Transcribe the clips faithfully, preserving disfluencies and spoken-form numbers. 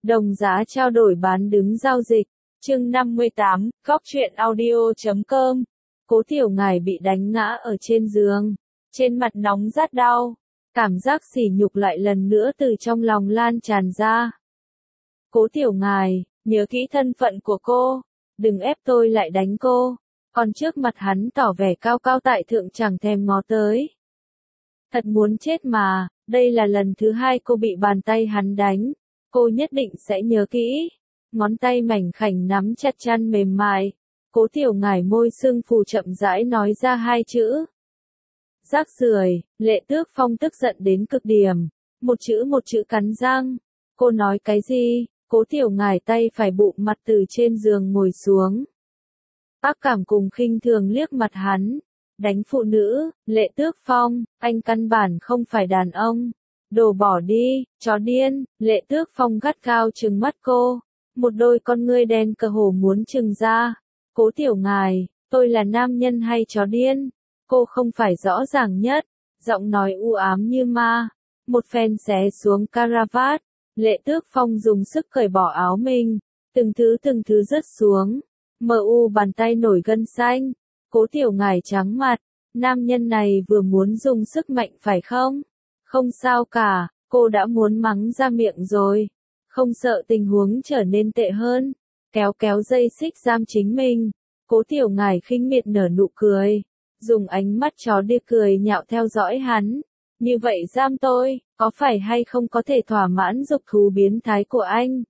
Đồng giá trao đổi bán đứng giao dịch. Chương năm mươi tám, góc truyện audio chấm com. Cố Tiểu Ngải bị đánh ngã ở trên giường, trên mặt nóng rát đau, cảm giác sỉ nhục lại lần nữa từ trong lòng lan tràn ra. Cố Tiểu Ngải, nhớ kỹ thân phận của cô, đừng ép tôi lại đánh cô. Còn trước mặt hắn tỏ vẻ cao cao tại thượng chẳng thèm ngó tới. Thật muốn chết mà, đây là lần thứ hai cô bị bàn tay hắn đánh, cô nhất định sẽ nhớ kỹ. Ngón tay mảnh khảnh nắm chặt chăn mềm mại, Cố Tiểu Ngải môi sưng phù chậm rãi nói ra hai chữ. Rác rưởi. Lệ Tước Phong tức giận đến cực điểm, một chữ một chữ cắn răng. Cô nói cái gì? Cố Tiểu Ngải tay phải bụng mặt từ trên giường ngồi xuống. Ác cảm cùng khinh thường liếc mặt hắn. Đánh phụ nữ, Lệ Tước Phong, anh căn bản không phải đàn ông. Đồ bỏ đi, chó điên. Lệ Tước Phong gắt gao trừng mắt cô, một đôi con ngươi đen cơ hồ muốn trừng ra. Cố Tiểu Ngải, tôi là nam nhân hay chó điên? Cô không phải rõ ràng nhất. Giọng nói u ám như ma. Một phen xé xuống caravat. Lệ Tước Phong dùng sức cởi bỏ áo mình, từng thứ từng thứ rớt xuống. Mờ u bàn tay nổi gân xanh. Cố Tiểu Ngải trắng mặt. Nam nhân này vừa muốn dùng sức mạnh phải không? Không sao cả, cô đã muốn mắng ra miệng rồi. Không sợ tình huống trở nên tệ hơn. Kéo kéo dây xích giam chính mình. Cố Tiểu Ngải khinh miệt nở nụ cười, dùng ánh mắt chó điên cười nhạo theo dõi hắn. Như vậy giam tôi, có phải hay không có thể thỏa mãn dục thú biến thái của anh?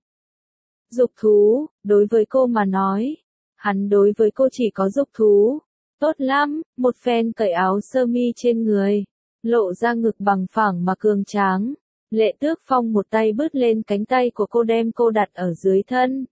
Dục thú, đối với cô mà nói, hắn đối với cô chỉ có dục thú. Tốt lắm, một phen cởi áo sơ mi trên người, lộ ra ngực bằng phẳng mà cường tráng. Lệ Tước Phong một tay bứt lên cánh tay của cô đem cô đặt ở dưới thân.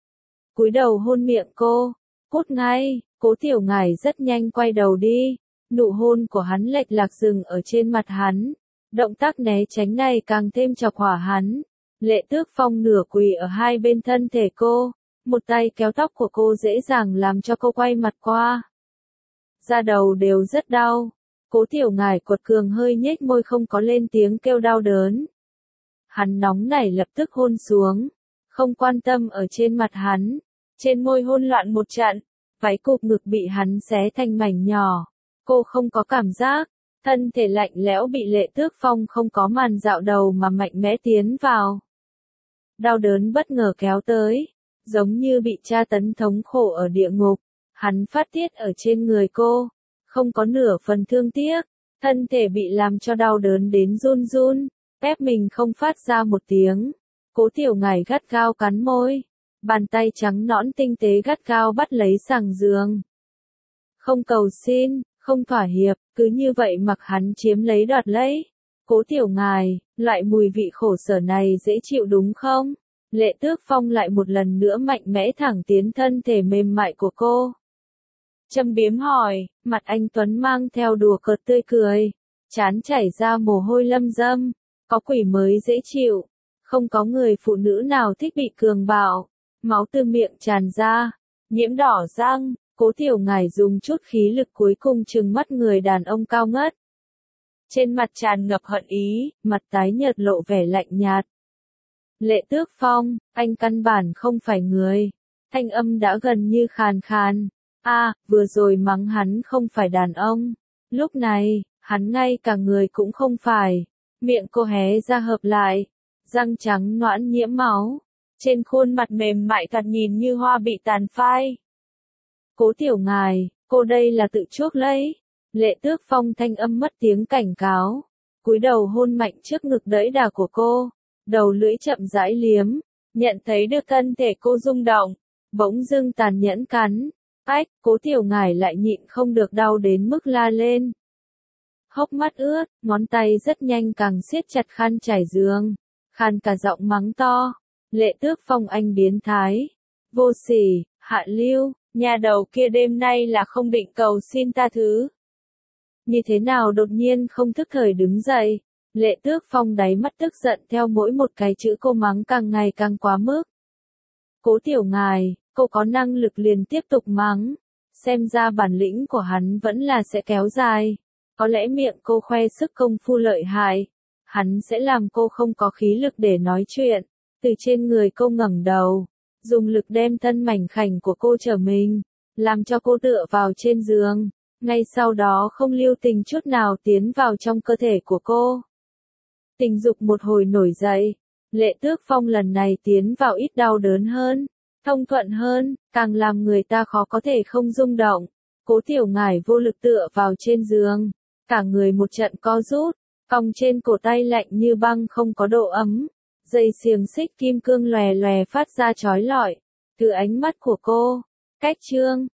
Cúi đầu hôn miệng cô, cút ngay. Cố Tiểu Ngải rất nhanh quay đầu đi. Nụ hôn của hắn lệch lạc dừng ở trên mặt hắn. Động tác né tránh này càng thêm chọc hỏa hắn. Lệ Tước Phong nửa quỳ ở hai bên thân thể cô, một tay kéo tóc của cô dễ dàng làm cho cô quay mặt qua. Da đầu đều rất đau. Cố Tiểu Ngải quật cường hơi nhếch môi không có lên tiếng kêu đau đớn. Hắn nóng nảy lập tức hôn xuống, không quan tâm ở trên mặt hắn, trên môi hôn loạn một trận, váy cụp ngực bị hắn xé thành mảnh nhỏ. Cô không có cảm giác, thân thể lạnh lẽo bị Lệ Tước Phong không có màn dạo đầu mà mạnh mẽ tiến vào. Đau đớn bất ngờ kéo tới, giống như bị tra tấn thống khổ ở địa ngục. Hắn phát tiết ở trên người cô, không có nửa phần thương tiếc, thân thể bị làm cho đau đớn đến run run, ép mình không phát ra một tiếng. Cố Tiểu Ngải gắt gao cắn môi, bàn tay trắng nõn tinh tế gắt gao bắt lấy sàng giường. Không cầu xin, không thỏa hiệp, cứ như vậy mặc hắn chiếm lấy đoạt lấy. Cố Tiểu Ngải, loại mùi vị khổ sở này dễ chịu đúng không? Lệ Tước Phong lại một lần nữa mạnh mẽ thẳng tiến thân thể mềm mại của cô. Châm biếm hỏi, mặt anh Tuấn mang theo đùa cợt tươi cười, trán chảy ra mồ hôi lâm dâm, có quỷ mới dễ chịu, không có người phụ nữ nào thích bị cường bạo, máu từ miệng tràn ra, nhiễm đỏ răng. Cố Tiểu Ngải dùng chút khí lực cuối cùng trừng mắt người đàn ông cao ngất. Trên mặt tràn ngập hận ý, mặt tái nhợt lộ vẻ lạnh nhạt. Lệ Tước Phong, anh căn bản không phải người. Thanh âm đã gần như khàn khàn. A, à, vừa rồi mắng hắn không phải đàn ông. Lúc này, hắn ngay cả người cũng không phải. Miệng cô hé ra hợp lại, răng trắng nõn nhiễm máu. Trên khuôn mặt mềm mại thoạt nhìn như hoa bị tàn phai. Cố Tiểu Ngải, cô đây là tự chuốc lấy. Lệ Tước Phong thanh âm mất tiếng cảnh cáo, cúi đầu hôn mạnh trước ngực đẫy đà của cô, đầu lưỡi chậm rãi liếm, nhận thấy được thân thể cô rung động, bỗng dưng tàn nhẫn cắn. Ách, Cố Tiểu Ngải lại nhịn không được đau đến mức la lên. Hốc mắt ướt, ngón tay rất nhanh càng siết chặt khăn trải giường, khàn cả giọng mắng to. Lệ Tước Phong anh biến thái, vô sỉ, hạ lưu. Nhà đầu kia đêm nay là không định cầu xin tha thứ. Như thế nào đột nhiên không thức thời đứng dậy. Lệ Tước Phong đáy mắt tức giận theo mỗi một cái chữ cô mắng càng ngày càng quá mức. Cố Tiểu Ngải, cô có năng lực liền tiếp tục mắng. Xem ra bản lĩnh của hắn vẫn là sẽ kéo dài. Có lẽ miệng cô khoe sức công phu lợi hại, hắn sẽ làm cô không có khí lực để nói chuyện. từ trên người cô ngẩng đầu, dùng lực đem thân mảnh khảnh của cô trở mình, làm cho cô tựa vào trên giường, ngay sau đó không lưu tình chút nào tiến vào trong cơ thể của cô. Tình dục một hồi nổi dậy, Lệ Tước Phong lần này tiến vào ít đau đớn hơn, thông thuận hơn, càng làm người ta khó có thể không rung động. Cố Tiểu Ngải vô lực tựa vào trên giường, cả người một trận co rút, cong trên cổ tay lạnh như băng không có độ ấm, dây xiềng xích kim cương lòe lòe phát ra chói lọi từ ánh mắt của cô. Cách chương